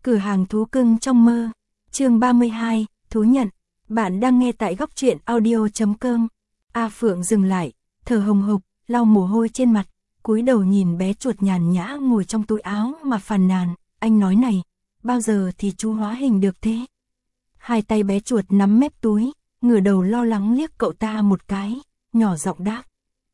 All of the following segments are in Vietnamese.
Cửa hàng thú cưng trong mơ. Chương 32, thú nhận. Bạn đang nghe tại góc truyện audio.com. A Phượng dừng lại, thở hồng hộc, lau mồ hôi trên mặt, cúi đầu nhìn bé chuột nhàn nhã ngồi trong túi áo mà phàn nàn, anh nói này, bao giờ thì chú hóa hình được thế? Hai tay bé chuột nắm mép túi, ngửa đầu lo lắng liếc cậu ta một cái, nhỏ giọng đáp.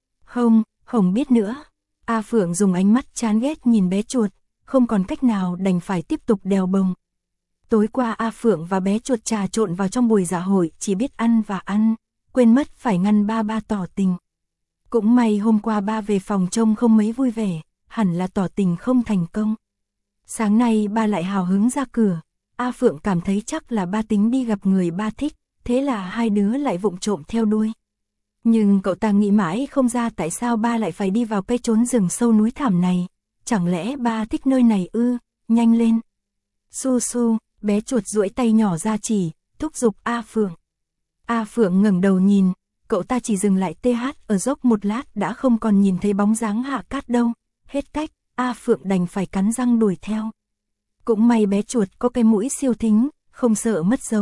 Không biết nữa. A Phượng dùng ánh mắt chán ghét nhìn bé chuột, không còn cách nào đành phải tiếp tục đèo bồng. Tối qua A Phượng và bé chuột trà trộn vào trong buổi dạ hội chỉ biết ăn và ăn, quên mất phải ngăn ba tỏ tình. Cũng may hôm qua ba về phòng trông không mấy vui vẻ, hẳn là tỏ tình không thành công. Sáng nay ba lại hào hứng ra cửa, A Phượng cảm thấy chắc là ba tính đi gặp người ba thích, thế là hai đứa lại vụng trộm theo đuôi. Nhưng cậu ta nghĩ mãi không ra tại sao ba lại phải đi vào cái chốn rừng sâu núi thẳm này, chẳng lẽ ba thích nơi này ư, nhanh lên. Su su, bé chuột duỗi tay nhỏ ra chỉ, thúc giục A Phượng. A Phượng ngẩng đầu nhìn, cậu ta chỉ dừng lại TH ở dốc một lát đã không còn nhìn thấy bóng dáng Hạ Cát đâu, hết cách, A Phượng đành phải cắn răng đuổi theo. Cũng may bé chuột có cái mũi siêu thính, không sợ mất dấu.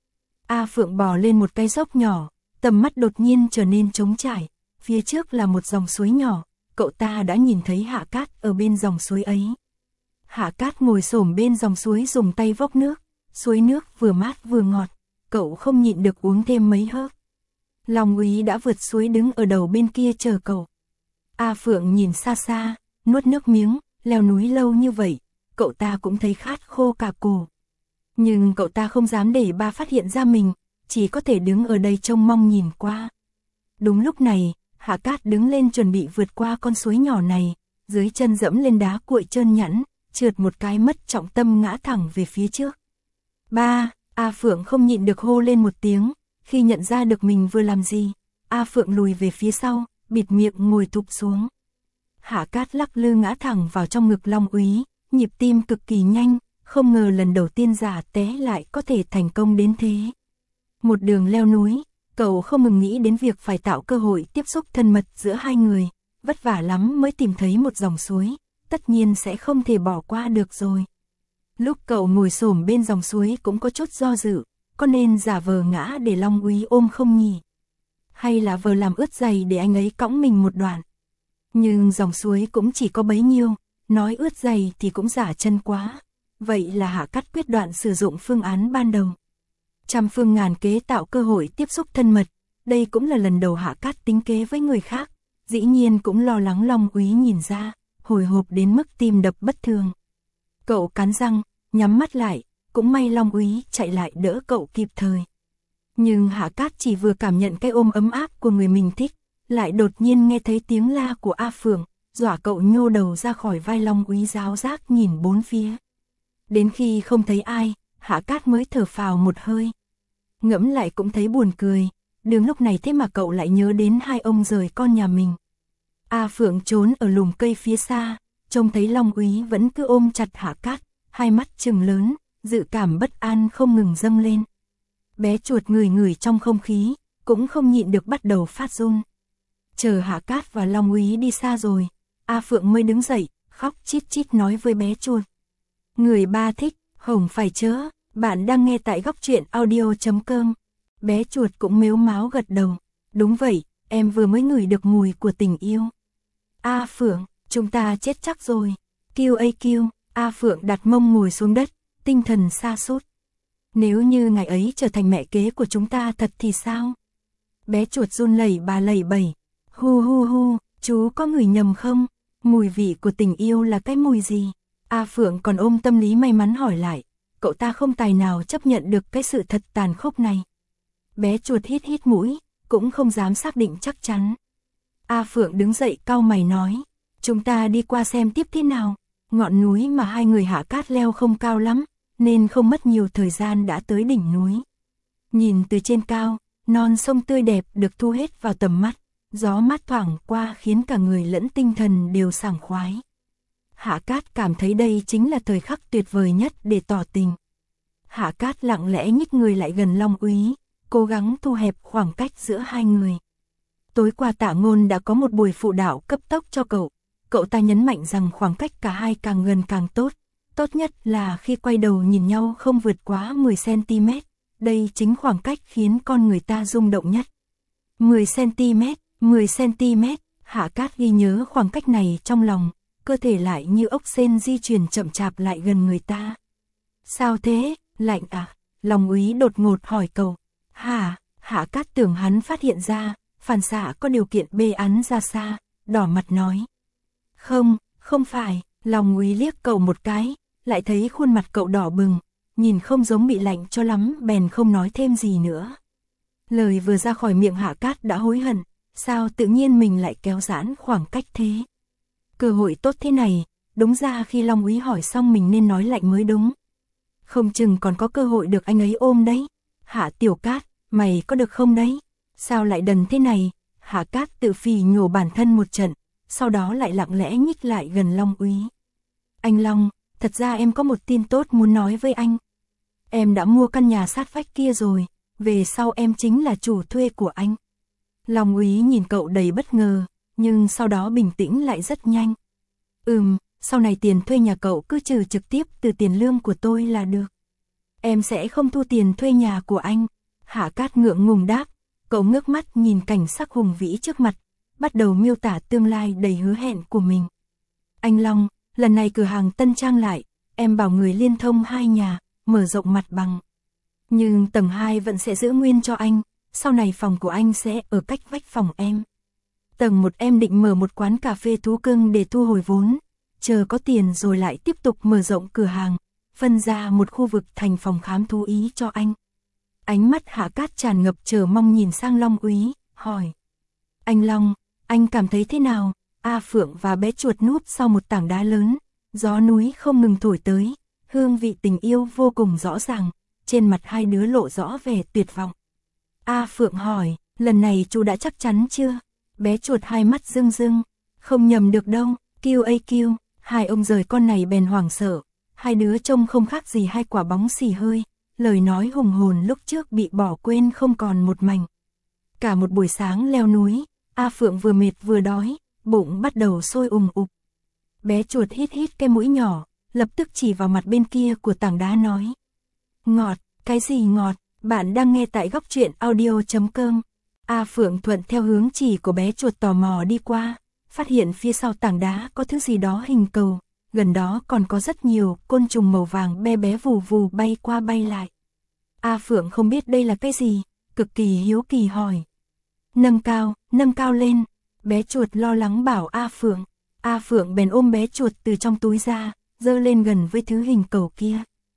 A Phượng bò lên một cái dốc nhỏ, tầm mắt đột nhiên trở nên trống trải, phía trước là một dòng suối nhỏ, cậu ta đã nhìn thấy Hạ Cát ở bên dòng suối ấy. Hạ Cát ngồi xổm bên dòng suối dùng tay vốc nước, suối nước vừa mát vừa ngọt, cậu không nhịn được uống thêm mấy hớp. Long Úy đã vượt suối đứng ở đầu bên kia chờ cậu. A Phượng nhìn xa xa, nuốt nước miếng, leo núi lâu như vậy, cậu ta cũng thấy khát khô cả cổ. Nhưng cậu ta không dám để ba phát hiện ra mình, chỉ có thể đứng ở đây trông mong nhìn qua. Đúng lúc này, Hạ Cát đứng lên chuẩn bị vượt qua con suối nhỏ này, dưới chân dẫm lên đá cuội trơn nhẵn, trượt một cái mất trọng tâm ngã thẳng về phía trước. Ba, A Phượng không nhịn được hô lên một tiếng, khi nhận ra được mình vừa làm gì, A Phượng lùi về phía sau, bịt miệng ngồi thụp xuống. Hạ Cát lắc lư ngã thẳng vào trong ngực Long Úy, nhịp tim cực kỳ nhanh, không ngờ lần đầu tiên giả té lại có thể thành công đến thế. Một đường leo núi, cậu không ngừng nghĩ đến việc phải tạo cơ hội tiếp xúc thân mật giữa hai người, vất vả lắm mới tìm thấy một dòng suối, tất nhiên sẽ không thể bỏ qua được rồi. Lúc cậu ngồi xổm bên dòng suối cũng có chút do dự, có nên giả vờ ngã để Long Úy ôm không nhỉ? Hay là vờ làm ướt giày để anh ấy cõng mình một đoạn? Nhưng dòng suối cũng chỉ có bấy nhiêu, nói ướt giày thì cũng giả chân quá. Vậy là Hạ Cát quyết đoạn sử dụng phương án ban đầu. Trăm phương ngàn kế tạo cơ hội tiếp xúc thân mật, đây cũng là lần đầu Hạ Cát tính kế với người khác, dĩ nhiên cũng lo lắng Long Úy nhìn ra, hồi hộp đến mức tim đập bất thường. Cậu cắn răng, nhắm mắt lại, cũng may Long Úy chạy lại đỡ cậu kịp thời. Nhưng Hạ Cát chỉ vừa cảm nhận cái ôm ấm áp của người mình thích, lại đột nhiên nghe thấy tiếng la của A Phượng, dọa cậu nhô đầu ra khỏi vai Long Úy giáo giác nhìn bốn phía. Đến khi không thấy ai, Hạ Cát mới thở phào một hơi. Ngẫm lại cũng thấy buồn cười, đường lúc này thế mà cậu lại nhớ đến hai ông rời con nhà mình. A Phượng trốn ở lùm cây phía xa, trông thấy Long Úy vẫn cứ ôm chặt Hạ Cát, hai mắt trừng lớn, dự cảm bất an không ngừng dâng lên. Bé chuột ngửi trong không khí, cũng không nhịn được bắt đầu phát run. Chờ Hạ Cát và Long Úy đi xa rồi, A Phượng mới đứng dậy, khóc chít chít nói với bé chuột. Người ba thích, hổng phải chớ, bạn đang nghe tại góc truyện audio.com. Bé chuột cũng mếu máo gật đầu. Đúng vậy, em vừa mới ngửi được mùi của tình yêu. A Phượng, chúng ta chết chắc rồi. Kêu. A Phượng đặt mông ngồi xuống đất, tinh thần sa sút. Nếu như ngày ấy trở thành mẹ kế của chúng ta thật thì sao? Bé chuột run lẩy bẩy. Hu, chú có ngửi nhầm không? Mùi vị của tình yêu là cái mùi gì? A Phượng còn ôm tâm lý may mắn hỏi lại, cậu ta không tài nào chấp nhận được cái sự thật tàn khốc này. Bé chuột hít mũi, cũng không dám xác định chắc chắn. A Phượng đứng dậy cau mày nói, chúng ta đi qua xem tiếp thế nào. Ngọn núi mà hai người Hạ Cát leo không cao lắm, nên không mất nhiều thời gian đã tới đỉnh núi. Nhìn từ trên cao, non sông tươi đẹp được thu hết vào tầm mắt, gió mát thoảng qua khiến cả người lẫn tinh thần đều sảng khoái. Hạ Cát cảm thấy đây chính là thời khắc tuyệt vời nhất để tỏ tình. Hạ Cát lặng lẽ nhích người lại gần Long Úy, cố gắng thu hẹp khoảng cách giữa hai người. Tối qua Tạ Ngôn đã có một buổi phụ đạo cấp tốc cho cậu. Cậu ta nhấn mạnh rằng khoảng cách cả hai càng gần càng tốt, Tốt nhất là khi quay đầu nhìn nhau không vượt quá 10cm, đây chính khoảng cách khiến con người ta rung động nhất. 10cm, 10cm, Hạ Cát ghi nhớ khoảng cách này trong lòng, cơ thể lại như ốc sên di chuyển chậm chạp lại gần người ta. Sao thế, lạnh à? Long úy đột ngột hỏi cậu. Hả? Hạ Cát tưởng hắn phát hiện ra, phản xạ có điều kiện bê án ra xa, đỏ mặt nói. Không, không phải, Long úy liếc cậu một cái, lại thấy khuôn mặt cậu đỏ bừng, nhìn không giống bị lạnh cho lắm, bèn không nói thêm gì nữa. Lời vừa ra khỏi miệng Hạ Cát đã hối hận, sao tự nhiên mình lại kéo giãn khoảng cách thế. Cơ hội tốt thế này, đúng ra khi Long úy hỏi xong mình nên nói lạnh mới đúng. Không chừng còn có cơ hội được anh ấy ôm đấy. Hạ Tiểu Cát, mày có được không đấy? Sao lại đần thế này? Hạ Cát tự phì nhổ bản thân một trận, sau đó lại lặng lẽ nhích lại gần Long úy. Anh Long, thật ra em có một tin tốt muốn nói với anh. Em đã mua căn nhà sát vách kia rồi, về sau em chính là chủ thuê của anh. Long úy nhìn cậu đầy bất ngờ, nhưng sau đó bình tĩnh lại rất nhanh. Sau này tiền thuê nhà cậu cứ trừ trực tiếp từ tiền lương của tôi là được. Em sẽ không thu tiền thuê nhà của anh. Hạ Cát ngượng ngùng đáp, cậu ngước mắt nhìn cảnh sắc hùng vĩ trước mặt, bắt đầu miêu tả tương lai đầy hứa hẹn của mình. Anh Long, lần này cửa hàng tân trang lại, em bảo người liên thông 2 nhà, mở rộng mặt bằng. Nhưng tầng 2 vẫn sẽ giữ nguyên cho anh, sau này phòng của anh sẽ ở cách vách phòng em. Tầng 1 em định mở một quán cà phê thú cưng để thu hồi vốn, chờ có tiền rồi lại tiếp tục mở rộng cửa hàng, phân ra một khu vực thành phòng khám thú ý cho anh. Ánh mắt Hạ Cát tràn ngập chờ mong nhìn sang Long úy, hỏi. Anh Long, anh cảm thấy thế nào? A Phượng và bé chuột núp sau một tảng đá lớn, gió núi không ngừng thổi tới, hương vị tình yêu vô cùng rõ ràng, trên mặt hai đứa lộ rõ vẻ tuyệt vọng. A Phượng hỏi, lần này chú đã chắc chắn chưa? Bé chuột hai mắt rưng rưng, không nhầm được đâu, QAQ, hai ông rời con này bèn hoảng sợ, hai đứa trông không khác gì hai quả bóng xì hơi, lời nói hùng hồn lúc trước bị bỏ quên không còn một mảnh. Cả một buổi sáng leo núi, A Phượng vừa mệt vừa đói, bụng bắt đầu sôi ục. Bé chuột hít hít cái mũi nhỏ, lập tức chỉ vào mặt bên kia của tảng đá nói. Ngọt, cái gì ngọt? Bạn đang nghe tại góc truyện audio.com. A Phượng thuận theo hướng chỉ của bé chuột tò mò đi qua, phát hiện phía sau tảng đá có thứ gì đó hình cầu, gần đó còn có rất nhiều côn trùng màu vàng bé bé vù vù bay qua bay lại. A Phượng không biết đây là cái gì, cực kỳ hiếu kỳ hỏi. Nâng cao lên, bé chuột lo lắng bảo A Phượng. A Phượng bèn ôm bé chuột từ trong túi ra, giơ lên gần với thứ hình cầu kia.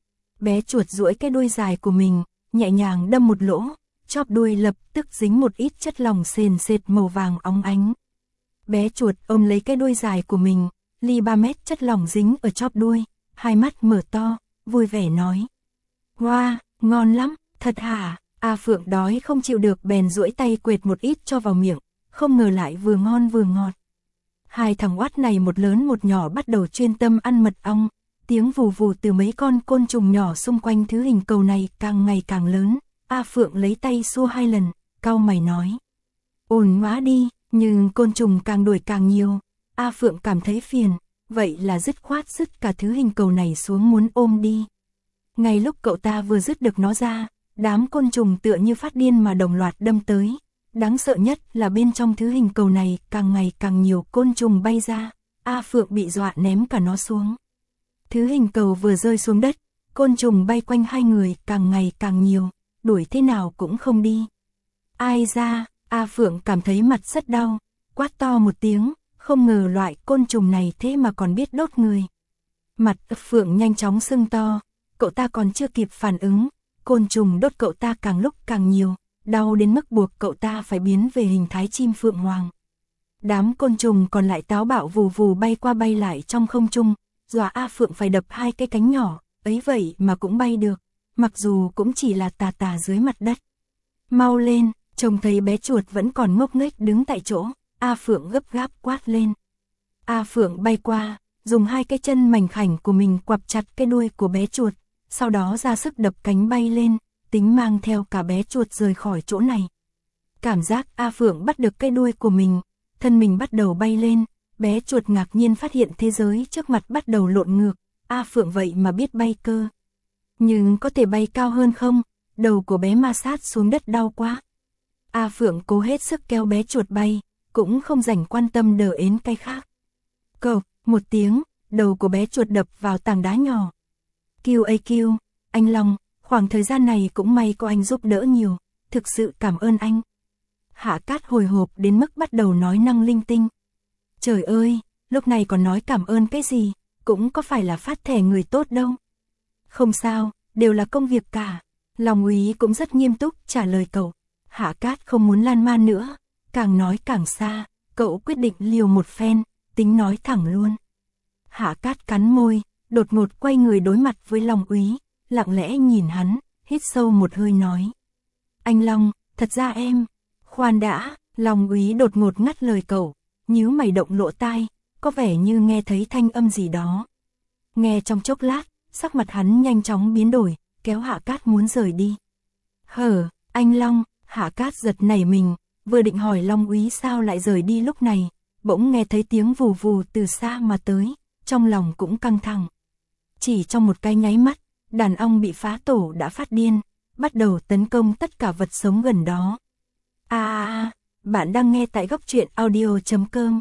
Bé chuột duỗi cái đuôi dài của mình, nhẹ nhàng đâm một lỗ, chóp đuôi lập tức dính một ít chất lỏng sền sệt màu vàng óng ánh. Bé chuột ôm lấy cái đuôi dài của mình, ly 3 mét chất lỏng dính ở chóp đuôi, hai mắt mở to, vui vẻ nói. Wow, ngon lắm, thật hả? A Phượng đói không chịu được bèn duỗi tay quệt một ít cho vào miệng, không ngờ lại vừa ngon vừa ngọt. Hai thằng oát này một lớn một nhỏ bắt đầu chuyên tâm ăn mật ong, tiếng vù vù từ mấy con côn trùng nhỏ xung quanh thứ hình cầu này càng ngày càng lớn. A Phượng lấy tay xua 2 lần, cau mày nói. Ổn quá đi, nhưng côn trùng càng đuổi càng nhiều. A Phượng cảm thấy phiền, vậy là dứt khoát dứt cả thứ hình cầu này xuống muốn ôm đi. Ngay lúc cậu ta vừa dứt được nó ra, đám côn trùng tựa như phát điên mà đồng loạt đâm tới. Đáng sợ nhất là bên trong thứ hình cầu này càng ngày càng nhiều côn trùng bay ra. A Phượng bị dọa ném cả nó xuống. Thứ hình cầu vừa rơi xuống đất, côn trùng bay quanh hai người càng ngày càng nhiều, đuổi thế nào cũng không đi. Ai ra, A Phượng cảm thấy mặt rất đau, quát to một tiếng, không ngờ loại côn trùng này thế mà còn biết đốt người. Mặt Phượng nhanh chóng sưng to, cậu ta còn chưa kịp phản ứng, côn trùng đốt cậu ta càng lúc càng nhiều, đau đến mức buộc cậu ta phải biến về hình thái chim phượng hoàng. Đám côn trùng còn lại táo bạo vù vù bay qua bay lại trong không trung, dọa A Phượng phải đập 2 cái cánh nhỏ, ấy vậy mà cũng bay được, mặc dù cũng chỉ là tà tà dưới mặt đất. Mau lên, trông thấy bé chuột vẫn còn ngốc nghếch đứng tại chỗ, A Phượng gấp gáp quát lên. A Phượng bay qua, dùng 2 cái chân mảnh khảnh của mình quặp chặt cái đuôi của bé chuột, sau đó ra sức đập cánh bay lên, tính mang theo cả bé chuột rời khỏi chỗ này. Cảm giác A Phượng bắt được cái đuôi của mình, thân mình bắt đầu bay lên, bé chuột ngạc nhiên phát hiện thế giới trước mặt bắt đầu lộn ngược, A Phượng vậy mà biết bay cơ. Nhưng có thể bay cao hơn không? Đầu của bé ma sát xuống đất đau quá. A Phượng cố hết sức kéo bé chuột bay, cũng không rảnh quan tâm đờ ến cái khác. Cộc, một tiếng, đầu của bé chuột đập vào tảng đá nhỏ. Kêu, anh Long, khoảng thời gian này cũng may có anh giúp đỡ nhiều, thực sự cảm ơn anh. Hạ Cát hồi hộp đến mức bắt đầu nói năng linh tinh. Trời ơi, lúc này còn nói cảm ơn cái gì, cũng có phải là phát thẻ người tốt đâu. Không sao, đều là công việc cả. Long Úy cũng rất nghiêm túc trả lời cậu. Hạ Cát không muốn lan man nữa, càng nói càng xa, cậu quyết định liều một phen, tính nói thẳng luôn. Hạ Cát cắn môi, đột ngột quay người đối mặt với Long Úy, lặng lẽ nhìn hắn, hít sâu một hơi nói. Anh Long, thật ra em... Khoan đã, Long Úy đột ngột ngắt lời cậu, nhíu mày động lỗ tai, có vẻ như nghe thấy thanh âm gì đó. Nghe trong chốc lát, sắc mặt hắn nhanh chóng biến đổi, kéo Hạ Cát muốn rời đi. Hở, anh Long, Hạ Cát giật nảy mình, vừa định hỏi Long Úy sao lại rời đi lúc này, bỗng nghe thấy tiếng vù vù từ xa mà tới, trong lòng cũng căng thẳng. Chỉ trong một cái nháy mắt, đàn ong bị phá tổ đã phát điên, bắt đầu tấn công tất cả vật sống gần đó. Bạn đang nghe tại góc truyện audio.com.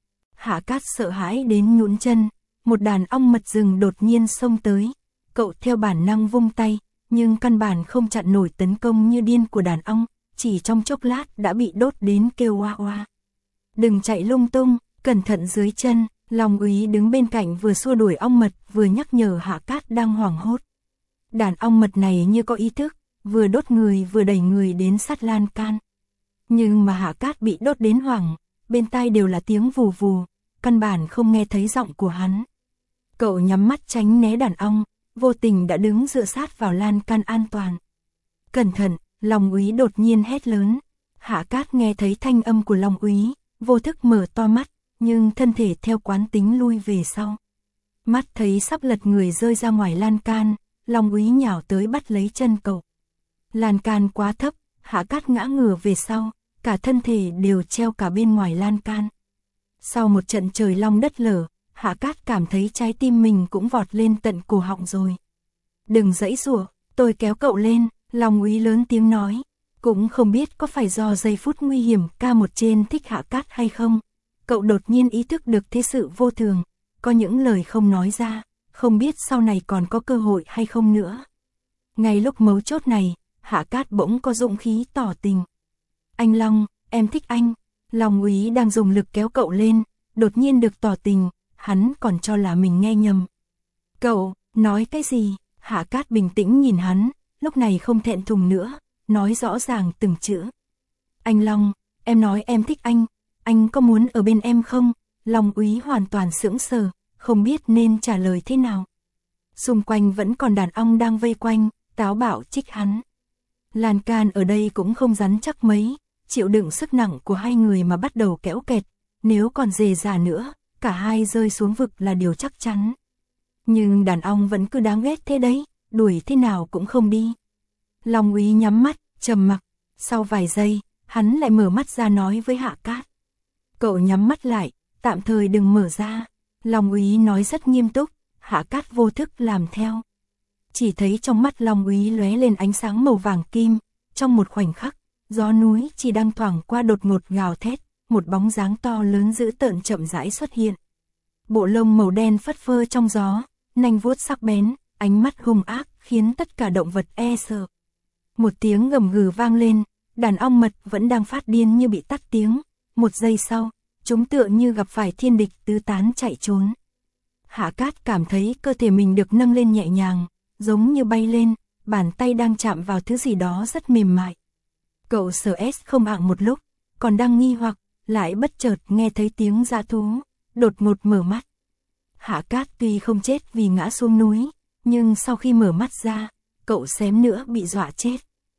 Hạ Cát sợ hãi đến nhũn chân, một đàn ong mật rừng đột nhiên xông tới. Cậu theo bản năng vung tay, nhưng căn bản không chặn nổi tấn công như điên của đàn ong, chỉ trong chốc lát đã bị đốt đến kêu oa oa. Đừng chạy lung tung, cẩn thận dưới chân. Long Úy đứng bên cạnh vừa xua đuổi ong mật vừa nhắc nhở Hạ Cát đang hoảng hốt. Đàn ong mật này như có ý thức, vừa đốt người vừa đẩy người đến sát lan can. Nhưng mà Hạ Cát bị đốt đến hoảng, bên tai đều là tiếng vù vù, căn bản không nghe thấy giọng của hắn. Cậu nhắm mắt tránh né đàn ong, vô tình đã đứng dựa sát vào lan can an toàn. Cẩn thận, Long Úy đột nhiên hét lớn. Hạ Cát nghe thấy thanh âm của Long Úy, vô thức mở to mắt, nhưng thân thể theo quán tính lui về sau. Mắt thấy sắp lật người rơi ra ngoài lan can, Long Úy nhào tới bắt lấy chân cậu. Lan can quá thấp, Hạ Cát ngã ngửa về sau, cả thân thể đều treo cả bên ngoài lan can. Sau một trận trời long đất lở, Hạ Cát cảm thấy trái tim mình cũng vọt lên tận cổ họng rồi. Đừng giãy giụa, tôi kéo cậu lên, Long Úy lớn tiếng nói. Cũng không biết có phải do giây phút nguy hiểm K1 trên thích Hạ Cát hay không. Cậu đột nhiên ý thức được thế sự vô thường, có những lời không nói ra, không biết sau này còn có cơ hội hay không nữa. Ngay lúc mấu chốt này, Hạ Cát bỗng có dũng khí tỏ tình. Anh Long, em thích anh. Long Úy đang dùng lực kéo cậu lên, đột nhiên được tỏ tình, hắn còn cho là mình nghe nhầm. Cậu, nói cái gì? Hạ Cát bình tĩnh nhìn hắn, lúc này không thẹn thùng nữa, nói rõ ràng từng chữ. Anh Long, em nói em thích anh có muốn ở bên em không? Long Úy hoàn toàn sững sờ, không biết nên trả lời thế nào. Xung quanh vẫn còn đàn ong đang vây quanh, táo bạo trích hắn. Lan can ở đây cũng không rắn chắc mấy, chịu đựng sức nặng của hai người mà bắt đầu kéo kẹt, nếu còn dề dà nữa, cả hai rơi xuống vực là điều chắc chắn. Nhưng đàn ong vẫn cứ đáng ghét thế đấy, đuổi thế nào cũng không đi. Long Úy nhắm mắt, trầm mặc, sau vài giây, hắn lại mở mắt ra nói với Hạ Cát. Cậu nhắm mắt lại, tạm thời đừng mở ra. Long Úy nói rất nghiêm túc, Hạ Cát vô thức làm theo. Chỉ thấy trong mắt Long Úy lóe lên ánh sáng màu vàng kim, trong một khoảnh khắc, gió núi chỉ đang thoảng qua đột ngột gào thét, một bóng dáng to lớn dữ tợn chậm rãi xuất hiện. Bộ lông màu đen phất phơ trong gió, nanh vuốt sắc bén, ánh mắt hung ác khiến tất cả động vật e sợ. Một tiếng gầm gừ vang lên, đàn ong mật vẫn đang phát điên như bị tắt tiếng. Một giây sau, chúng tựa như gặp phải thiên địch tứ tán chạy trốn. Hạ Cát cảm thấy cơ thể mình được nâng lên nhẹ nhàng, giống như bay lên, bàn tay đang chạm vào thứ gì đó rất mềm mại. Cậu sờ không ạng một lúc, còn đang nghi hoặc, lại bất chợt nghe thấy tiếng dã thú, đột ngột mở mắt. Hạ Cát tuy không chết vì ngã xuống núi, nhưng sau khi mở mắt ra, cậu xém nữa bị dọa chết.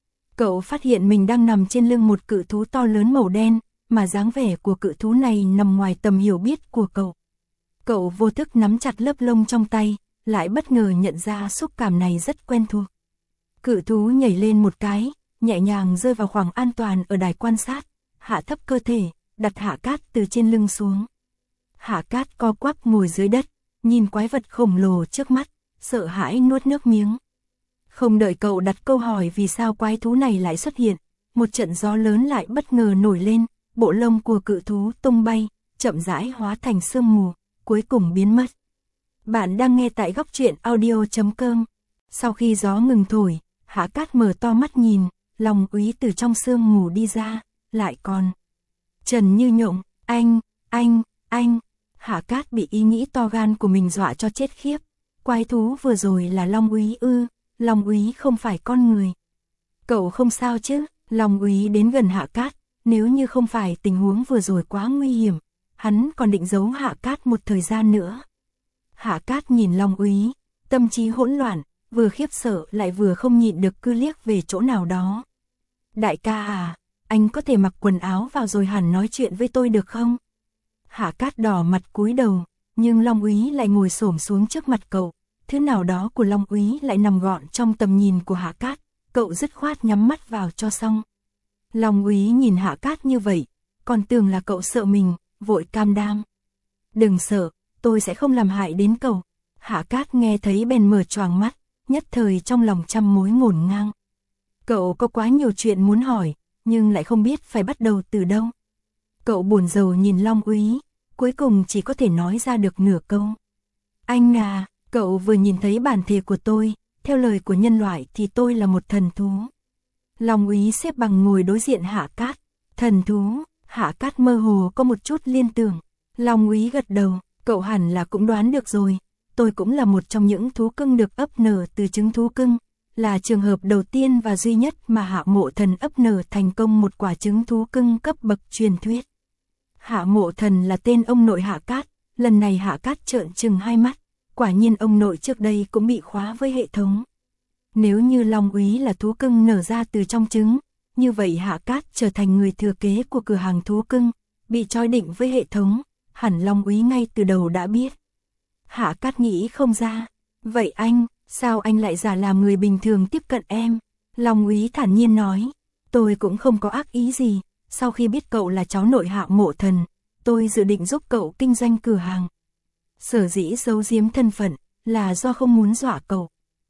Cậu phát hiện mình đang nằm trên lưng một cự thú to lớn màu đen, mà dáng vẻ của cự thú này nằm ngoài tầm hiểu biết của cậu. Cậu vô thức nắm chặt lớp lông trong tay, lại bất ngờ nhận ra xúc cảm này rất quen thuộc. Cự thú nhảy lên một cái, nhẹ nhàng rơi vào khoảng an toàn ở đài quan sát, hạ thấp cơ thể, đặt Hạ Cát từ trên lưng xuống. Hạ Cát co quắp ngồi dưới đất, nhìn quái vật khổng lồ trước mắt, sợ hãi nuốt nước miếng. Không đợi cậu đặt câu hỏi vì sao quái thú này lại xuất hiện, một trận gió lớn lại bất ngờ nổi lên, bộ lông của cự thú tung bay, chậm rãi hóa thành sương mù, cuối cùng biến mất. Bạn đang nghe tại góc truyện audio.com. Sau khi gió ngừng thổi, Hạ Cát mở to mắt nhìn, Long Úy từ trong sương mù đi ra, lại còn Trần Như Nhộng, anh. Hạ Cát bị ý nghĩ to gan của mình dọa cho chết khiếp. Quái thú vừa rồi là Long Úy ư? Long Úy không phải con người. Cậu không sao chứ? Long Úy đến gần Hạ Cát, nếu như không phải tình huống vừa rồi quá nguy hiểm, hắn còn định giấu Hạ Cát một thời gian nữa. Hạ Cát nhìn Long Úy, tâm trí hỗn loạn, vừa khiếp sợ lại vừa không nhịn được cứ liếc về chỗ nào đó. Đại ca à, anh có thể mặc quần áo vào rồi hẳn nói chuyện với tôi được không? Hạ Cát đỏ mặt cúi đầu, nhưng Long Úy lại ngồi xổm xuống trước mặt cậu. Thứ nào đó của Long Úy lại nằm gọn trong tầm nhìn của Hạ Cát, cậu dứt khoát nhắm mắt vào cho xong. Long Úy nhìn Hạ Cát như vậy, còn tưởng là cậu sợ mình, vội cam đoan. Đừng sợ, tôi sẽ không làm hại đến cậu. Hạ Cát nghe thấy bèn mở choàng mắt, nhất thời trong lòng trăm mối ngổn ngang. Cậu có quá nhiều chuyện muốn hỏi, nhưng lại không biết phải bắt đầu từ đâu. Cậu buồn rầu nhìn Long Úy, cuối cùng chỉ có thể nói ra được nửa câu. Anh à, cậu vừa nhìn thấy bản thể của tôi, theo lời của nhân loại thì tôi là một thần thú. Long Úy xếp bằng ngồi đối diện Hạ Cát. Thần thú? Hạ Cát mơ hồ có một chút liên tưởng. Long Úy gật đầu, cậu hẳn là cũng đoán được rồi. Tôi cũng là một trong những thú cưng được ấp nở từ trứng thú cưng, là trường hợp đầu tiên và duy nhất mà Hạ Mộ Thần ấp nở thành công một quả trứng thú cưng cấp bậc truyền thuyết. Hạ Mộ Thần là tên ông nội Hạ Cát, lần này Hạ Cát trợn trừng hai mắt, quả nhiên ông nội trước đây cũng bị khóa với hệ thống. Nếu như Long Úy là thú cưng nở ra từ trong trứng, như vậy Hạ Cát trở thành người thừa kế của cửa hàng thú cưng, bị trói định với hệ thống, hẳn Long Úy ngay từ đầu đã biết. Hạ Cát nghĩ không ra, vậy anh, sao anh lại giả làm người bình thường tiếp cận em? Long Úy thản nhiên nói, tôi cũng không có ác ý gì, sau khi biết cậu là cháu nội Hạ Mộ Thần, tôi dự định giúp cậu kinh doanh cửa hàng. Sở dĩ giấu giếm thân phận, là do không muốn dọa cậu.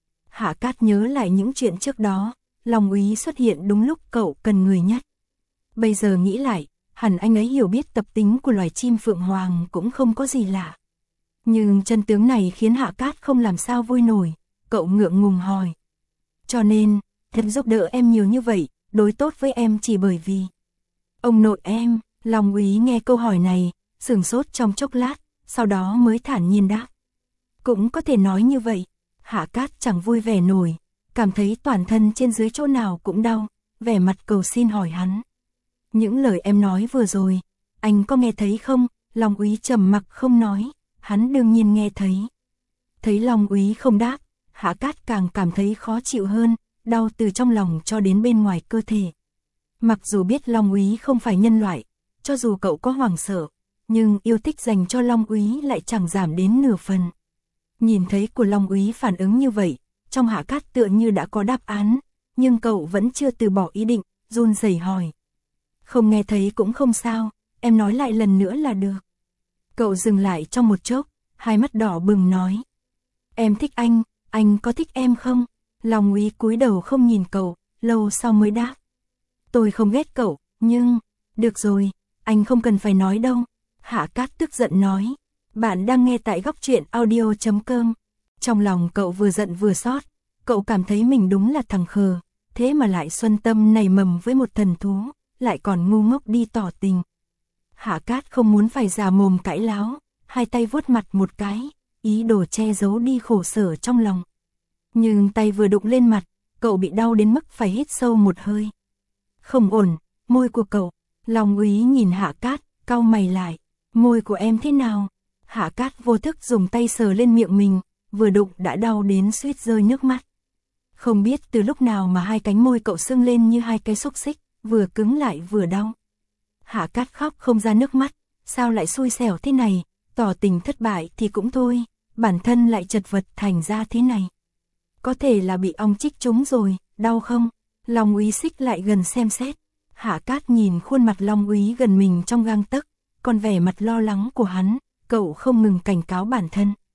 Hạ Cát nhớ lại những chuyện trước đó, Long Úy xuất hiện đúng lúc cậu cần người nhất. Bây giờ nghĩ lại, hẳn anh ấy hiểu biết tập tính của loài chim phượng hoàng cũng không có gì lạ. Nhưng chân tướng này khiến Hạ Cát không làm sao vui nổi, cậu ngượng ngùng hỏi. Cho nên, thật giúp đỡ em nhiều như vậy, đối tốt với em chỉ bởi vì ông nội em. Long Úy nghe câu hỏi này, sửng sốt trong chốc lát, sau đó mới thản nhiên đáp. Cũng có thể nói như vậy. Hạ Cát chẳng vui vẻ nổi, cảm thấy toàn thân trên dưới chỗ nào cũng đau, vẻ mặt cầu xin hỏi hắn. Những lời em nói vừa rồi, anh có nghe thấy không? Long Úy trầm mặc không nói, hắn đương nhiên nghe thấy. Thấy Long Úy không đáp, Hạ Cát càng cảm thấy khó chịu hơn, đau từ trong lòng cho đến bên ngoài cơ thể. Mặc dù biết Long Úy không phải nhân loại, cho dù cậu có hoảng sợ, nhưng yêu thích dành cho Long Úy lại chẳng giảm đến nửa phần. Nhìn thấy của Long Úy phản ứng như vậy, trong Hạ Cát tựa như đã có đáp án, nhưng cậu vẫn chưa từ bỏ ý định, run rẩy hỏi. Không nghe thấy cũng không sao, em nói lại lần nữa là được. Cậu dừng lại trong một chốc, hai mắt đỏ bừng nói. Em thích anh có thích em không? Long Úy cúi đầu không nhìn cậu, lâu sau mới đáp. Tôi không ghét cậu, nhưng... Được rồi, anh không cần phải nói đâu. Hạ Cát tức giận nói. Bạn đang nghe tại góc truyện audio.com. Trong lòng cậu vừa giận vừa xót, cậu cảm thấy mình đúng là thằng khờ, thế mà lại xuân tâm nảy mầm với một thần thú, lại còn ngu ngốc đi tỏ tình. Hạ Cát không muốn phải giả mồm cãi láo, hai tay vuốt mặt một cái, ý đồ che giấu đi khổ sở trong lòng. Nhưng tay vừa đụng lên mặt, cậu bị đau đến mức phải hít sâu một hơi. Không ổn, môi của cậu. Long Úy nhìn Hạ Cát, cau mày lại. Môi của em thế nào? Hạ Cát vô thức dùng tay sờ lên miệng mình, vừa đụng đã đau đến suýt rơi nước mắt. Không biết từ lúc nào mà hai cánh môi cậu sưng lên như hai cái xúc xích, vừa cứng lại vừa đau. Hạ Cát khóc không ra nước mắt, sao lại xui xẻo thế này, tỏ tình thất bại thì cũng thôi, bản thân lại chật vật thành ra thế này. Có thể là bị ong chích trúng rồi, đau không? Long Úy xích lại gần xem xét. Hạ Cát nhìn khuôn mặt Long Úy gần mình trong gang tấc, còn vẻ mặt lo lắng của hắn, cậu không ngừng cảnh cáo bản thân.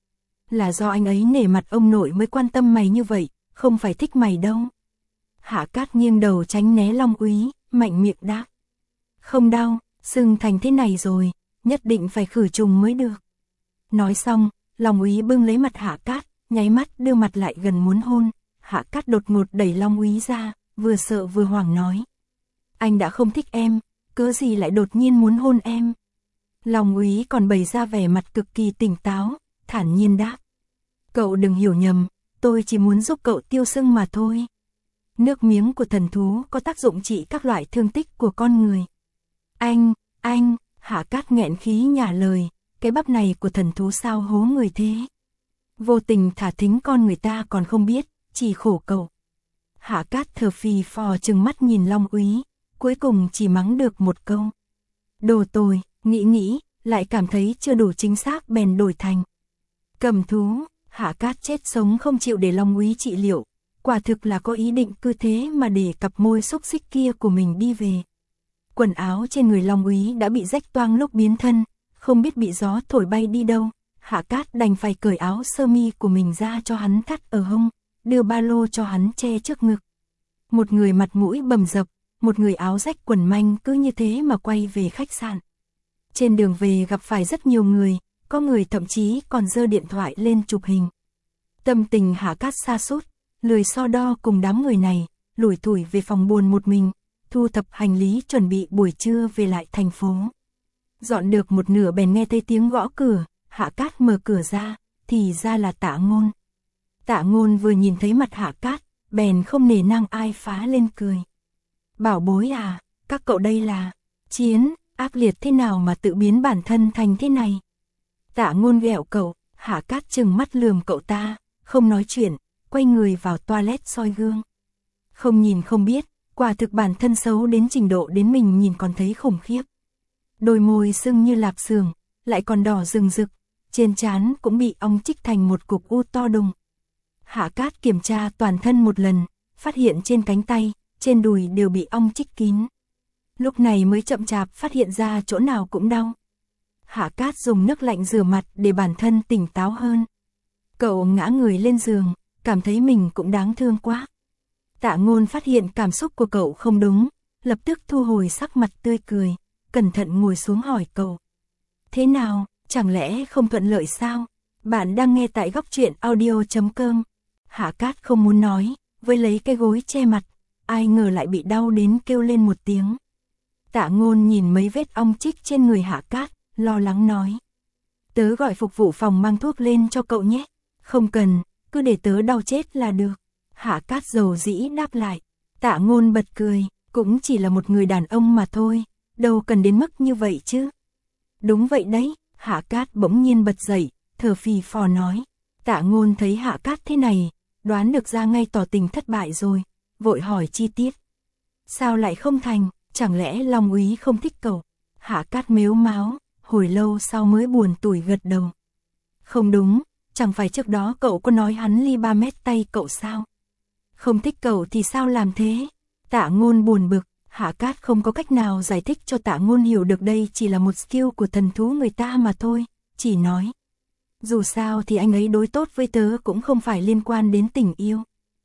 Là do anh ấy nể mặt ông nội mới quan tâm mày như vậy, không phải thích mày đâu. Hạ Cát nghiêng đầu tránh né Long Úy, mạnh miệng đáp. Không đau, sưng thành thế này rồi, nhất định phải khử trùng mới được. Nói xong, Long Úy bưng lấy mặt Hạ Cát, nháy mắt đưa mặt lại gần muốn hôn. Hạ Cát đột ngột đẩy Long Úy ra, vừa sợ vừa hoảng nói. Anh đã không thích em, cớ gì lại đột nhiên muốn hôn em. Long Úy còn bày ra vẻ mặt cực kỳ tỉnh táo, thản nhiên đáp. Cậu đừng hiểu nhầm, tôi chỉ muốn giúp cậu tiêu sưng mà thôi. Nước miếng của thần thú có tác dụng trị các loại thương tích của con người. Anh, Hạ Cát nghẹn khí nhả lời, cái bắp này của thần thú sao hố người thế. Vô tình thả thính con người ta còn không biết, chỉ khổ cậu. Hạ Cát thở phì phò trừng mắt nhìn Long Úy, cuối cùng chỉ mắng được một câu. Đồ tồi, nghĩ, lại cảm thấy chưa đủ chính xác bèn đổi thành. Cầm thú, Hạ Cát chết sống không chịu để Long Úy trị liệu, quả thực là có ý định cứ thế mà để cặp môi xúc xích kia của mình đi về. Quần áo trên người Long Úy đã bị rách toang lúc biến thân, không biết bị gió thổi bay đi đâu. Hạ Cát đành phải cởi áo sơ mi của mình ra cho hắn thắt ở hông, đưa ba lô cho hắn che trước ngực. Một người mặt mũi bầm dập, một người áo rách quần manh cứ như thế mà quay về khách sạn. Trên đường về gặp phải rất nhiều người, có người thậm chí còn giơ điện thoại lên chụp hình. Tâm tình Hạ Cát sa sút, lười so đo cùng đám người này, lủi thủi về phòng buồn một mình, thu thập hành lý chuẩn bị buổi trưa về lại thành phố. Dọn được một nửa bèn nghe thấy tiếng gõ cửa, Hạ Cát mở cửa ra, thì ra là Tạ Ngôn. Tạ Ngôn vừa nhìn thấy mặt Hạ Cát, bèn không nể nang ai phá lên cười. Bảo bối à, các cậu đây là chiến, ác liệt thế nào mà tự biến bản thân thành thế này. Tạ Ngôn ghẹo cậu, Hạ Cát trừng mắt lườm cậu ta, không nói chuyện, quay người vào toilet soi gương. Không nhìn không biết, quả thực bản thân xấu đến trình độ đến mình nhìn còn thấy khủng khiếp. Đôi môi sưng như lạp xưởng, lại còn đỏ rừng rực, trên trán cũng bị ong chích thành một cục u to đùng. Hạ Cát kiểm tra toàn thân một lần, phát hiện trên cánh tay, trên đùi đều bị ong chích kín. Lúc này mới chậm chạp phát hiện ra chỗ nào cũng đau. Hạ Cát dùng nước lạnh rửa mặt để bản thân tỉnh táo hơn. Cậu ngã người lên giường, cảm thấy mình cũng đáng thương quá. Tạ Ngôn phát hiện cảm xúc của cậu không đúng, lập tức thu hồi sắc mặt tươi cười, cẩn thận ngồi xuống hỏi cậu. Thế nào, chẳng lẽ không thuận lợi sao? Bạn đang nghe tại Góc Truyện Audio.com. Hạ Cát không muốn nói, với lấy cái gối che mặt, ai ngờ lại bị đau đến kêu lên một tiếng. Tạ Ngôn nhìn mấy vết ong chích trên người Hạ Cát, lo lắng nói. Tớ gọi phục vụ phòng mang thuốc lên cho cậu nhé. Không cần, cứ để tớ đau chết là được. Hạ Cát dầu dĩ đáp lại. Tạ Ngôn bật cười, cũng chỉ là một người đàn ông mà thôi, đâu cần đến mức như vậy chứ. Đúng vậy đấy, Hạ Cát bỗng nhiên bật dậy, thở phì phò nói. Tạ Ngôn thấy Hạ Cát thế này, đoán được ra ngay tỏ tình thất bại rồi, vội hỏi chi tiết. Sao lại không thành, chẳng lẽ Long Úy không thích cậu? Hạ Cát mếu máo, hồi lâu sau mới buồn tủi gật đầu. Không đúng, chẳng phải trước đó cậu có nói hắn ly 3 mét tay cậu sao? Không thích cậu thì sao làm thế? Tạ Ngôn buồn bực, Hạ Cát không có cách nào giải thích cho Tạ Ngôn hiểu được đây chỉ là một skill của thần thú người ta mà thôi, chỉ nói. Dù sao thì anh ấy đối tốt với tớ cũng không phải liên quan đến tình yêu.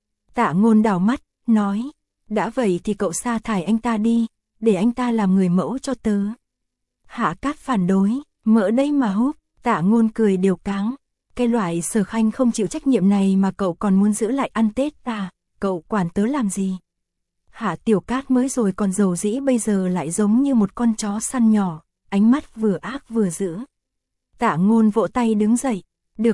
Tạ Ngôn đảo mắt, nói, đã vậy thì cậu sa thải anh ta đi, để anh ta làm người mẫu cho tớ. Hạ Cát phản đối, mỡ đây mà húp, Tạ Ngôn cười điều cáng. Cái loại Sở Khanh không chịu trách nhiệm này mà cậu còn muốn giữ lại ăn Tết à, cậu quản tớ làm gì? Hạ Tiểu Cát mới rồi còn dầu dĩ bây giờ lại giống như một con chó săn nhỏ, ánh mắt vừa ác vừa dữ. Tạ Ngôn vỗ tay đứng dậy, được,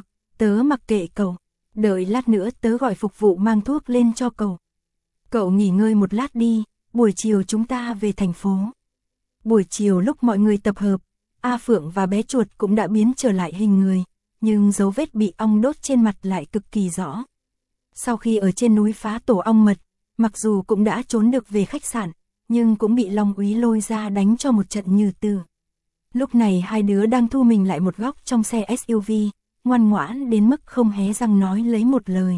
tớ mặc kệ cậu, đợi lát nữa tớ gọi phục vụ mang thuốc lên cho cậu. Cậu nghỉ ngơi một lát đi, buổi chiều chúng ta về thành phố. Buổi chiều lúc mọi người tập hợp, A Phượng và bé chuột cũng đã biến trở lại hình người, nhưng dấu vết bị ong đốt trên mặt lại cực kỳ rõ. Sau khi ở trên núi phá tổ ong mật, mặc dù cũng đã trốn được về khách sạn, nhưng cũng bị Long Úy lôi ra đánh cho một trận như tử. Lúc này hai đứa đang thu mình lại một góc trong xe SUV, ngoan ngoãn đến mức không hé răng nói lấy một lời.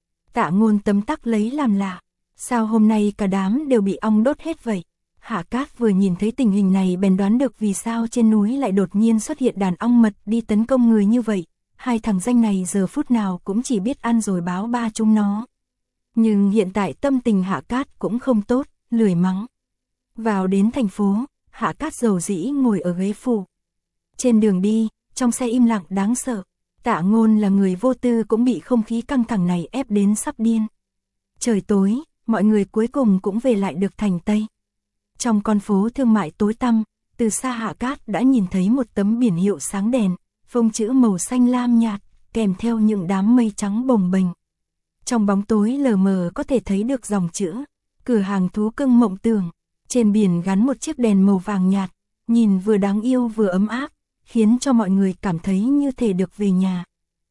Tạ Ngôn tấm tắc lấy làm lạ, sao hôm nay cả đám đều bị ong đốt hết vậy? Hạ Cát vừa nhìn thấy tình hình này bèn đoán được vì sao trên núi lại đột nhiên xuất hiện đàn ong mật đi tấn công người như vậy, hai thằng danh này giờ phút nào cũng chỉ biết ăn rồi báo ba chúng nó. Nhưng hiện tại tâm tình Hạ Cát cũng không tốt, lười mắng. Vào đến thành phố, Hạ Cát dầu dĩ ngồi ở ghế phụ. Trên đường đi, trong xe im lặng đáng sợ. Tạ Ngôn là người vô tư cũng bị không khí căng thẳng này ép đến sắp điên. Trời tối, mọi người cuối cùng cũng về lại được thành Tây. Trong con phố thương mại tối tăm, từ xa Hạ Cát đã nhìn thấy một tấm biển hiệu sáng đèn, phông chữ màu xanh lam nhạt, kèm theo những đám mây trắng bồng bềnh. Trong bóng tối lờ mờ có thể thấy được dòng chữ, cửa hàng thú cưng mộng tưởng. Trên biển gắn một chiếc đèn màu vàng nhạt, nhìn vừa đáng yêu vừa ấm áp, khiến cho mọi người cảm thấy như thể được về nhà.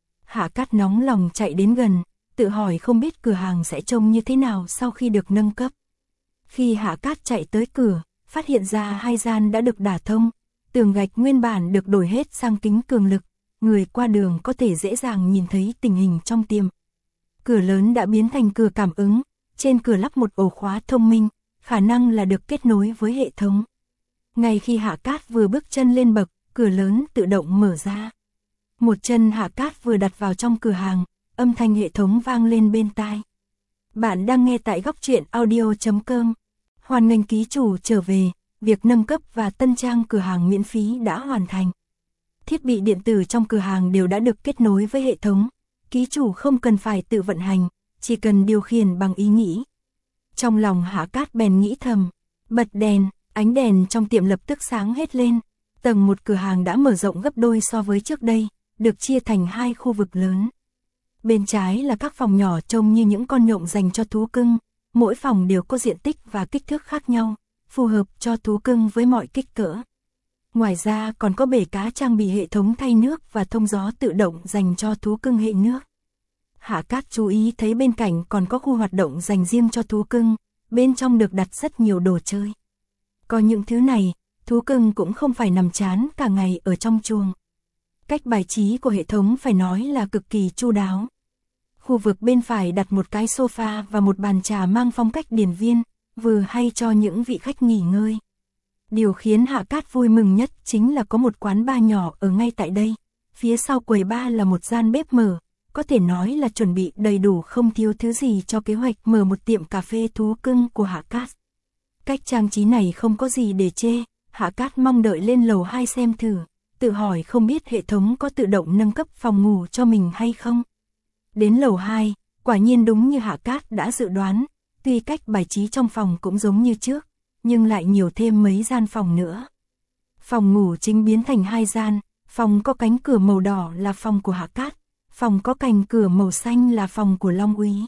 Hạ Cát nóng lòng chạy đến gần, tự hỏi không biết cửa hàng sẽ trông như thế nào sau khi được nâng cấp. Khi Hạ Cát chạy tới cửa, phát hiện ra hai gian đã được đả thông, tường gạch nguyên bản được đổi hết sang kính cường lực, người qua đường có thể dễ dàng nhìn thấy tình hình trong tiệm. Cửa lớn đã biến thành cửa cảm ứng, trên cửa lắp một ổ khóa thông minh, khả năng là được kết nối với hệ thống. Ngay khi Hạ Cát vừa bước chân lên bậc, cửa lớn tự động mở ra. Một chân Hạ Cát vừa đặt vào trong cửa hàng, âm thanh hệ thống vang lên bên tai. Bạn đang nghe tại góc truyện audio.com. Hoan nghênh ký chủ trở về, việc nâng cấp và tân trang cửa hàng miễn phí đã hoàn thành. Thiết bị điện tử trong cửa hàng đều đã được kết nối với hệ thống, ký chủ không cần phải tự vận hành, chỉ cần điều khiển bằng ý nghĩ. Trong lòng Hạ Cát bèn nghĩ thầm, bật đèn, ánh đèn trong tiệm lập tức sáng hết lên. Tầng một cửa hàng đã mở rộng gấp đôi so với trước đây, được chia thành hai khu vực lớn. Bên trái là các phòng nhỏ trông như những con nhộng dành cho thú cưng, mỗi phòng đều có diện tích và kích thước khác nhau, phù hợp cho thú cưng với mọi kích cỡ. Ngoài ra còn có bể cá trang bị hệ thống thay nước và thông gió tự động dành cho thú cưng hệ nước. Hạ Cát chú ý thấy bên cạnh còn có khu hoạt động dành riêng cho thú cưng, bên trong được đặt rất nhiều đồ chơi. Có những thứ này, thú cưng cũng không phải nằm chán cả ngày ở trong chuồng. Cách bài trí của hệ thống phải nói là cực kỳ chu đáo. Khu vực bên phải đặt một cái sofa và một bàn trà mang phong cách điển viên, vừa hay cho những vị khách nghỉ ngơi. Điều khiến Hạ Cát vui mừng nhất chính là có một quán bar nhỏ ở ngay tại đây. Phía sau quầy bar là một gian bếp mở, có thể nói là chuẩn bị đầy đủ không thiếu thứ gì cho kế hoạch mở một tiệm cà phê thú cưng của Hạ Cát. Cách trang trí này không có gì để chê, Hạ Cát mong đợi lên lầu 2 xem thử, tự hỏi không biết hệ thống có tự động nâng cấp phòng ngủ cho mình hay không. Đến lầu 2, quả nhiên đúng như Hạ Cát đã dự đoán, tuy cách bài trí trong phòng cũng giống như trước, nhưng lại nhiều thêm mấy gian phòng nữa. Phòng ngủ chính biến thành hai gian, phòng có cánh cửa màu đỏ là phòng của Hạ Cát, phòng có cánh cửa màu xanh là phòng của Long Úy.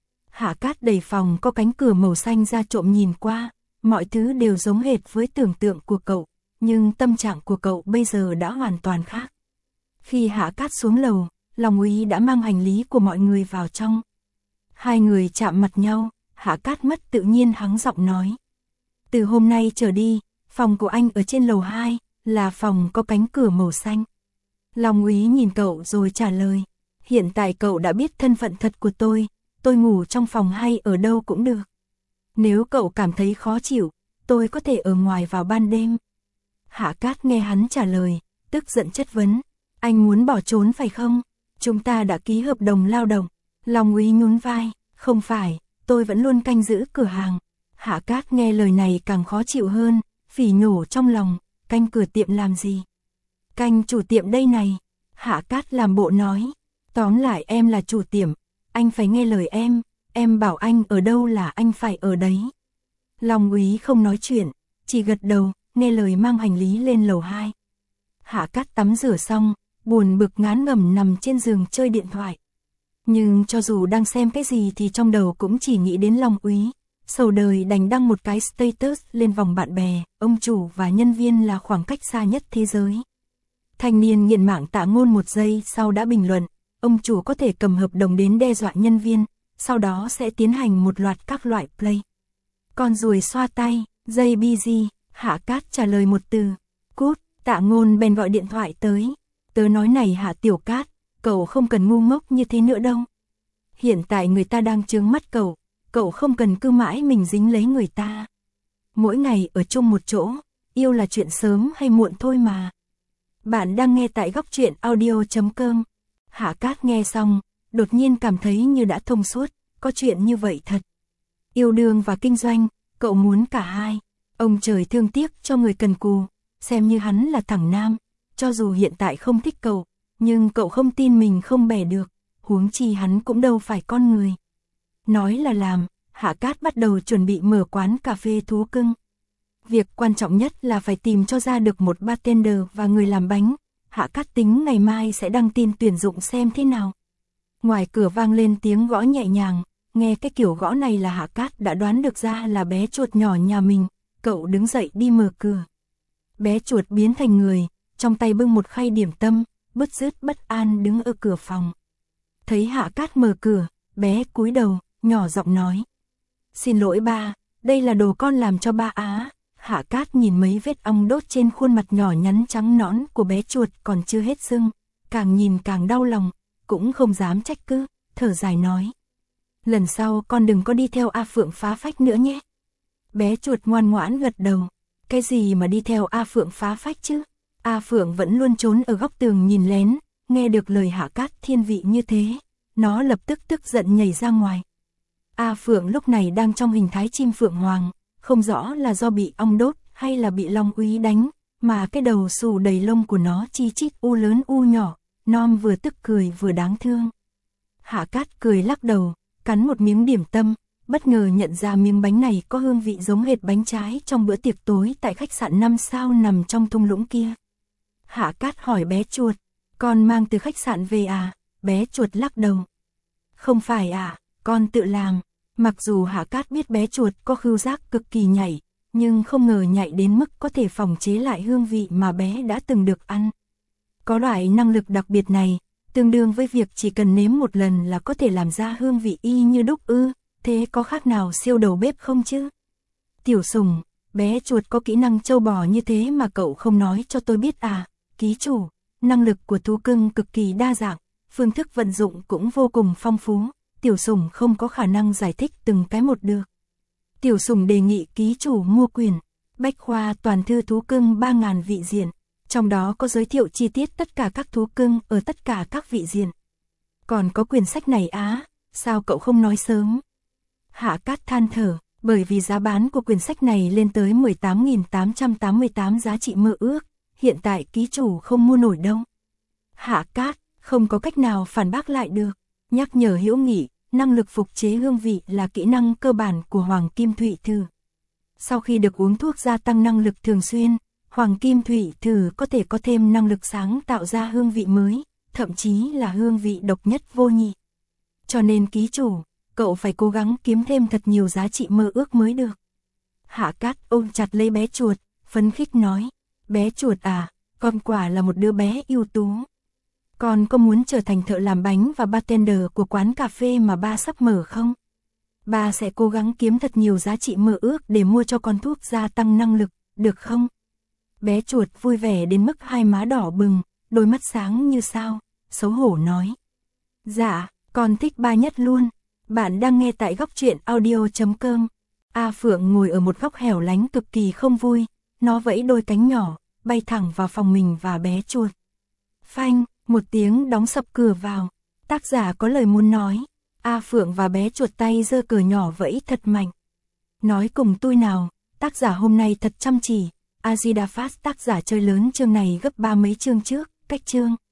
Hạ Cát đẩy phòng có cánh cửa màu xanh ra trộm nhìn qua, mọi thứ đều giống hệt với tưởng tượng của cậu, nhưng tâm trạng của cậu bây giờ đã hoàn toàn khác. Khi Hạ Cát xuống lầu, Long Úy đã mang hành lý của mọi người vào trong. Hai người chạm mặt nhau, Hạ Cát mất tự nhiên hắng giọng nói. Từ hôm nay trở đi, phòng của anh ở trên lầu 2, là phòng có cánh cửa màu xanh. Long Úy nhìn cậu rồi trả lời. Hiện tại cậu đã biết thân phận thật của tôi ngủ trong phòng hay ở đâu cũng được. Nếu cậu cảm thấy khó chịu, tôi có thể ở ngoài vào ban đêm. Hạ Cát nghe hắn trả lời, tức giận chất vấn. Anh muốn bỏ trốn phải không? Chúng ta đã ký hợp đồng lao động. Long Úy nhún vai, không phải, tôi vẫn luôn canh giữ cửa hàng. Hạ Cát nghe lời này càng khó chịu hơn, phỉ nhổ trong lòng, canh cửa tiệm làm gì? Canh chủ tiệm đây này. Hạ Cát làm bộ nói, tóm lại em là chủ tiệm, anh phải nghe lời em bảo anh ở đâu là anh phải ở đấy. Long Úy không nói chuyện, chỉ gật đầu, nghe lời mang hành lý lên lầu 2. Hạ Cát tắm rửa xong, buồn bực ngán ngẩm nằm trên giường chơi điện thoại. Nhưng cho dù đang xem cái gì thì trong đầu cũng chỉ nghĩ đến Long Úy. Sầu đời đành đăng một cái status lên vòng bạn bè, ông chủ và nhân viên là khoảng cách xa nhất thế giới. Thanh niên nghiện mạng Tạ Ngôn một giây sau đã bình luận, ông chủ có thể cầm hợp đồng đến đe dọa nhân viên, sau đó sẽ tiến hành một loạt các loại play. Con ruồi xoa tay, dây busy, Hạ Cát trả lời một từ, cút. Tạ Ngôn bèn gọi điện thoại tới. Tớ nói này Hạ Tiểu Cát, cậu không cần ngu ngốc như thế nữa đâu. Hiện tại người ta đang chướng mắt cậu không cần cứ mãi mình dính lấy người ta. Mỗi ngày ở chung một chỗ, yêu là chuyện sớm hay muộn thôi mà. Bạn đang nghe tại góc truyện audio.com. Hạ Cát nghe xong, đột nhiên cảm thấy như đã thông suốt, có chuyện như vậy thật. Yêu đương và kinh doanh, cậu muốn cả hai. Ông trời thương tiếc cho người cần cù, xem như hắn là thằng nam, cho dù hiện tại không thích cậu, nhưng cậu không tin mình không bẻ được, huống chi hắn cũng đâu phải con người. Nói là làm, Hạ Cát bắt đầu chuẩn bị mở quán cà phê thú cưng. Việc quan trọng nhất là phải tìm cho ra được một bartender và người làm bánh. Hạ Cát tính ngày mai sẽ đăng tin tuyển dụng xem thế nào. Ngoài cửa vang lên tiếng gõ nhẹ nhàng, nghe cái kiểu gõ này là Hạ Cát đã đoán được ra là bé chuột nhỏ nhà mình. Cậu đứng dậy đi mở cửa. Bé chuột biến thành người, trong tay bưng một khay điểm tâm, bứt rứt bất an đứng ở cửa phòng. Thấy Hạ Cát mở cửa, bé cúi đầu, nhỏ giọng nói. Xin lỗi ba, đây là đồ con làm cho ba á. Hạ Cát nhìn mấy vết ong đốt trên khuôn mặt nhỏ nhắn trắng nõn của bé chuột còn chưa hết sưng, càng nhìn càng đau lòng, cũng không dám trách cứ, thở dài nói. Lần sau con đừng có đi theo A Phượng phá phách nữa nhé. Bé chuột ngoan ngoãn gật đầu, cái gì mà đi theo A Phượng phá phách chứ? A Phượng vẫn luôn trốn ở góc tường nhìn lén, nghe được lời Hạ Cát thiên vị như thế, nó lập tức tức giận nhảy ra ngoài. A Phượng lúc này đang trong hình thái chim phượng hoàng, không rõ là do bị ong đốt hay là bị long úy đánh, mà cái đầu xù đầy lông của nó chi chít u lớn u nhỏ, non vừa tức cười vừa đáng thương. Hạ Cát cười lắc đầu, cắn một miếng điểm tâm, bất ngờ nhận ra miếng bánh này có hương vị giống hệt bánh trái trong bữa tiệc tối tại khách sạn 5 sao nằm trong thung lũng kia. Hạ Cát hỏi bé chuột, con mang từ khách sạn về à? Bé chuột lắc đầu. Không phải à, con tự làm. Mặc dù Hạ Cát biết bé chuột có khứu giác cực kỳ nhạy, nhưng không ngờ nhạy đến mức có thể phòng chế lại hương vị mà bé đã từng được ăn. Có loại năng lực đặc biệt này, tương đương với việc chỉ cần nếm một lần là có thể làm ra hương vị y như đúc ư, thế có khác nào siêu đầu bếp không chứ? Tiểu Sùng, bé chuột có kỹ năng trâu bò như thế mà cậu không nói cho tôi biết à? Ký chủ, năng lực của thú cưng cực kỳ đa dạng, phương thức vận dụng cũng vô cùng phong phú. Tiểu Sùng không có khả năng giải thích từng cái một được. Tiểu Sùng đề nghị ký chủ mua quyển Bách khoa toàn thư thú cưng 3.000 vị diện, trong đó có giới thiệu chi tiết tất cả các thú cưng ở tất cả các vị diện. Còn có quyển sách này á, sao cậu không nói sớm? Hạ Cát than thở, bởi vì giá bán của quyển sách này lên tới 18.888 giá trị mơ ước, hiện tại ký chủ không mua nổi đâu. Hạ Cát không có cách nào phản bác lại được. Nhắc nhở hữu nghị, năng lực phục chế hương vị là kỹ năng cơ bản của Hoàng Kim Thụy Thử. Sau khi được uống thuốc gia tăng năng lực thường xuyên, Hoàng Kim Thụy Thử có thể có thêm năng lực sáng tạo ra hương vị mới, thậm chí là hương vị độc nhất vô nhị. Cho nên ký chủ, cậu phải cố gắng kiếm thêm thật nhiều giá trị mơ ước mới được. Hạ Cát ôm chặt lấy bé chuột, phấn khích nói, bé chuột à, con quả là một đứa bé ưu tú. Con có muốn trở thành thợ làm bánh và bartender của quán cà phê mà ba sắp mở không? Ba sẽ cố gắng kiếm thật nhiều giá trị mơ ước để mua cho con thuốc gia tăng năng lực, được không? Bé chuột vui vẻ đến mức hai má đỏ bừng, đôi mắt sáng như sao, xấu hổ nói. Dạ, con thích ba nhất luôn. Bạn đang nghe tại góc truyện audio.com. A Phượng ngồi ở một góc hẻo lánh cực kỳ không vui, nó vẫy đôi cánh nhỏ, bay thẳng vào phòng mình và bé chuột. Phanh, một tiếng đóng sập cửa vào. Tác giả có lời muốn nói. A Phượng và bé chuột tay giơ cờ nhỏ vẫy thật mạnh. Nói cùng tôi nào, tác giả hôm nay thật chăm chỉ. Azida Fast tác giả chơi lớn chương này gấp 3 mấy chương trước, cách chương.